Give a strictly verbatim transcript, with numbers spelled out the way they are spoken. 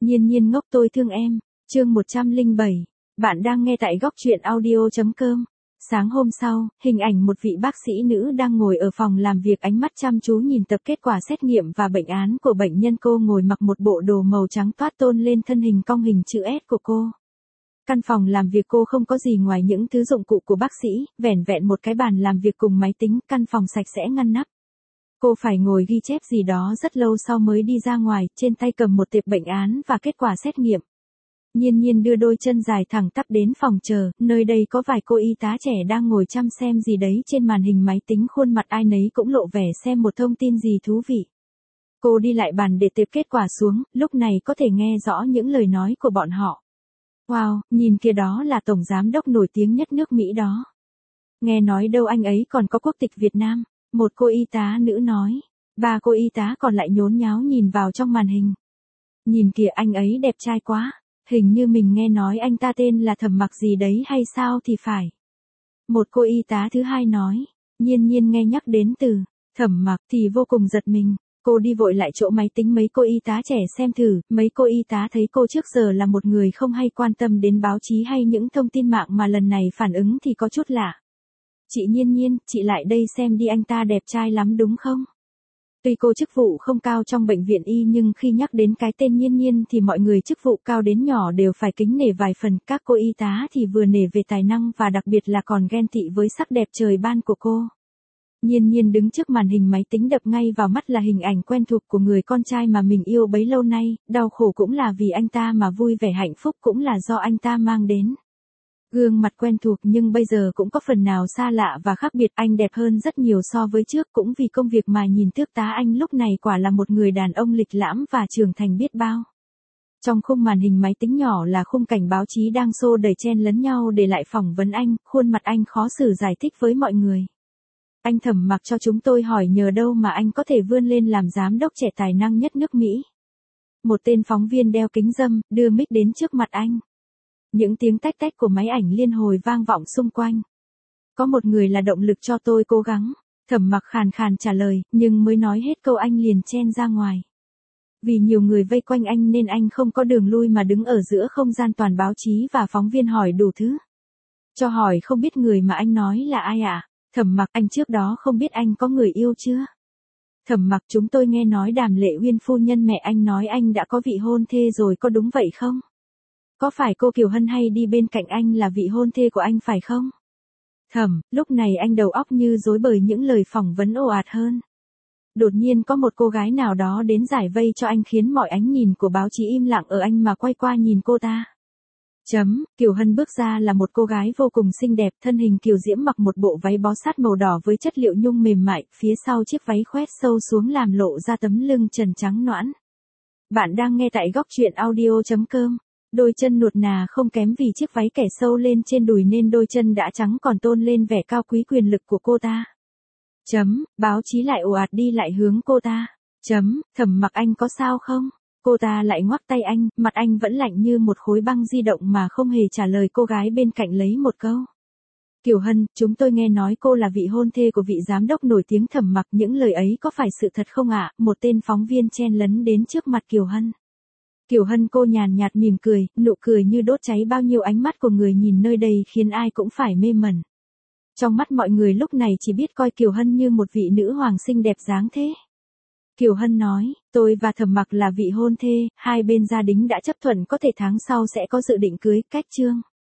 Nhiên nhiên ngốc tôi thương em, chương một trăm lẻ bảy. Bạn đang nghe tại góc truyện audio.com. Sáng hôm sau, hình ảnh một vị bác sĩ nữ đang ngồi ở phòng làm việc, ánh mắt chăm chú nhìn tập kết quả xét nghiệm và bệnh án của bệnh nhân. Cô ngồi mặc một bộ đồ màu trắng toát tôn lên thân hình cong hình chữ S của cô. Căn phòng làm việc cô không có gì ngoài những thứ dụng cụ của bác sĩ, vẻn vẹn một cái bàn làm việc cùng máy tính, căn phòng sạch sẽ ngăn nắp. Cô phải ngồi ghi chép gì đó rất lâu sau mới đi ra ngoài, trên tay cầm một tệp bệnh án và kết quả xét nghiệm. Nhiên nhiên đưa đôi chân dài thẳng tắp đến phòng chờ, nơi đây có vài cô y tá trẻ đang ngồi chăm xem gì đấy trên màn hình máy tính, khuôn mặt ai nấy cũng lộ vẻ xem một thông tin gì thú vị. Cô đi lại bàn để tệp kết quả xuống, lúc này có thể nghe rõ những lời nói của bọn họ. Wow, nhìn kia, đó là tổng giám đốc nổi tiếng nhất nước Mỹ đó. Nghe nói đâu anh ấy còn có quốc tịch Việt Nam, một cô y tá nữ nói. Ba cô y tá còn lại nhốn nháo nhìn vào trong màn hình. Nhìn kìa, anh ấy đẹp trai quá. Hình như mình nghe nói anh ta tên là Thẩm Mặc gì đấy hay sao thì phải. Một cô y tá thứ hai nói. Nhiên nhiên nghe nhắc đến từ Thẩm Mặc thì vô cùng giật mình. Cô đi vội lại chỗ máy tính mấy cô y tá trẻ xem thử. Mấy cô y tá thấy cô trước giờ là một người không hay quan tâm đến báo chí hay những thông tin mạng, mà lần này phản ứng thì có chút lạ. Chị Nhiên nhiên, chị lại đây xem đi, anh ta đẹp trai lắm đúng không? Tuy cô chức vụ không cao trong bệnh viện y, nhưng khi nhắc đến cái tên Nhiên nhiên thì mọi người chức vụ cao đến nhỏ đều phải kính nể vài phần. Các cô y tá thì vừa nể về tài năng và đặc biệt là còn ghen tị với sắc đẹp trời ban của cô. Nhiên nhiên đứng trước màn hình máy tính, đập ngay vào mắt là hình ảnh quen thuộc của người con trai mà mình yêu bấy lâu nay. Đau khổ cũng là vì anh ta, mà vui vẻ hạnh phúc cũng là do anh ta mang đến. Gương mặt quen thuộc nhưng bây giờ cũng có phần nào xa lạ và khác biệt. Anh đẹp hơn rất nhiều so với trước, cũng vì công việc mà nhìn tước tá anh lúc này quả là một người đàn ông lịch lãm và trưởng thành biết bao. Trong khung màn hình máy tính nhỏ là khung cảnh báo chí đang xô đẩy chen lấn nhau để lại phỏng vấn anh, khuôn mặt anh khó xử giải thích với mọi người. Anh Thẩm Mặc cho chúng tôi hỏi nhờ đâu mà anh có thể vươn lên làm giám đốc trẻ tài năng nhất nước Mỹ. Một tên phóng viên đeo kính râm, đưa mic đến trước mặt anh. Những tiếng tách tách của máy ảnh liên hồi vang vọng xung quanh. Có một người là động lực cho tôi cố gắng. Thẩm Mặc khàn khàn trả lời, nhưng mới nói hết câu anh liền chen ra ngoài. Vì nhiều người vây quanh anh nên anh không có đường lui mà đứng ở giữa không gian toàn báo chí và phóng viên hỏi đủ thứ. Cho hỏi không biết người mà anh nói là ai ạ? À? Thẩm Mặc, anh trước đó không biết anh có người yêu chưa? Thẩm Mặc, chúng tôi nghe nói Đàm Lệ Uyên phu nhân mẹ anh nói anh đã có vị hôn thê rồi, có đúng vậy không? Có phải cô Kiều Hân hay đi bên cạnh anh là vị hôn thê của anh phải không? Thẩm, lúc này anh đầu óc như rối bởi những lời phỏng vấn ồ ạt hơn. Đột nhiên có một cô gái nào đó đến giải vây cho anh, khiến mọi ánh nhìn của báo chí im lặng ở anh mà quay qua nhìn cô ta. Chấm, Kiều Hân bước ra là một cô gái vô cùng xinh đẹp, thân hình kiều diễm, mặc một bộ váy bó sát màu đỏ với chất liệu nhung mềm mại, phía sau chiếc váy khoét sâu xuống làm lộ ra tấm lưng trần trắng nõn. Bạn đang nghe tại góc truyện audio.com. Đôi chân nuột nà không kém, vì chiếc váy kẻ sâu lên trên đùi nên đôi chân đã trắng còn tôn lên vẻ cao quý quyền lực của cô ta. Chấm, báo chí lại ồ ạt đi lại hướng cô ta. Chấm, Thẩm Mặc, anh có sao không? Cô ta lại ngoắc tay anh, mặt anh vẫn lạnh như một khối băng di động mà không hề trả lời cô gái bên cạnh lấy một câu. Kiều Hân, chúng tôi nghe nói cô là vị hôn thê của vị giám đốc nổi tiếng Thẩm Mặc, những lời ấy có phải sự thật không ạ? À? Một tên phóng viên chen lấn đến trước mặt Kiều Hân. Kiều Hân cô nhàn nhạt mỉm cười, nụ cười như đốt cháy bao nhiêu ánh mắt của người nhìn nơi đây khiến ai cũng phải mê mẩn. Trong mắt mọi người lúc này chỉ biết coi Kiều Hân như một vị nữ hoàng xinh đẹp dáng thế. Kiều Hân nói, tôi và Thẩm Mặc là vị hôn thê, hai bên gia đình đã chấp thuận, có thể tháng sau sẽ có dự định cưới, cách chương.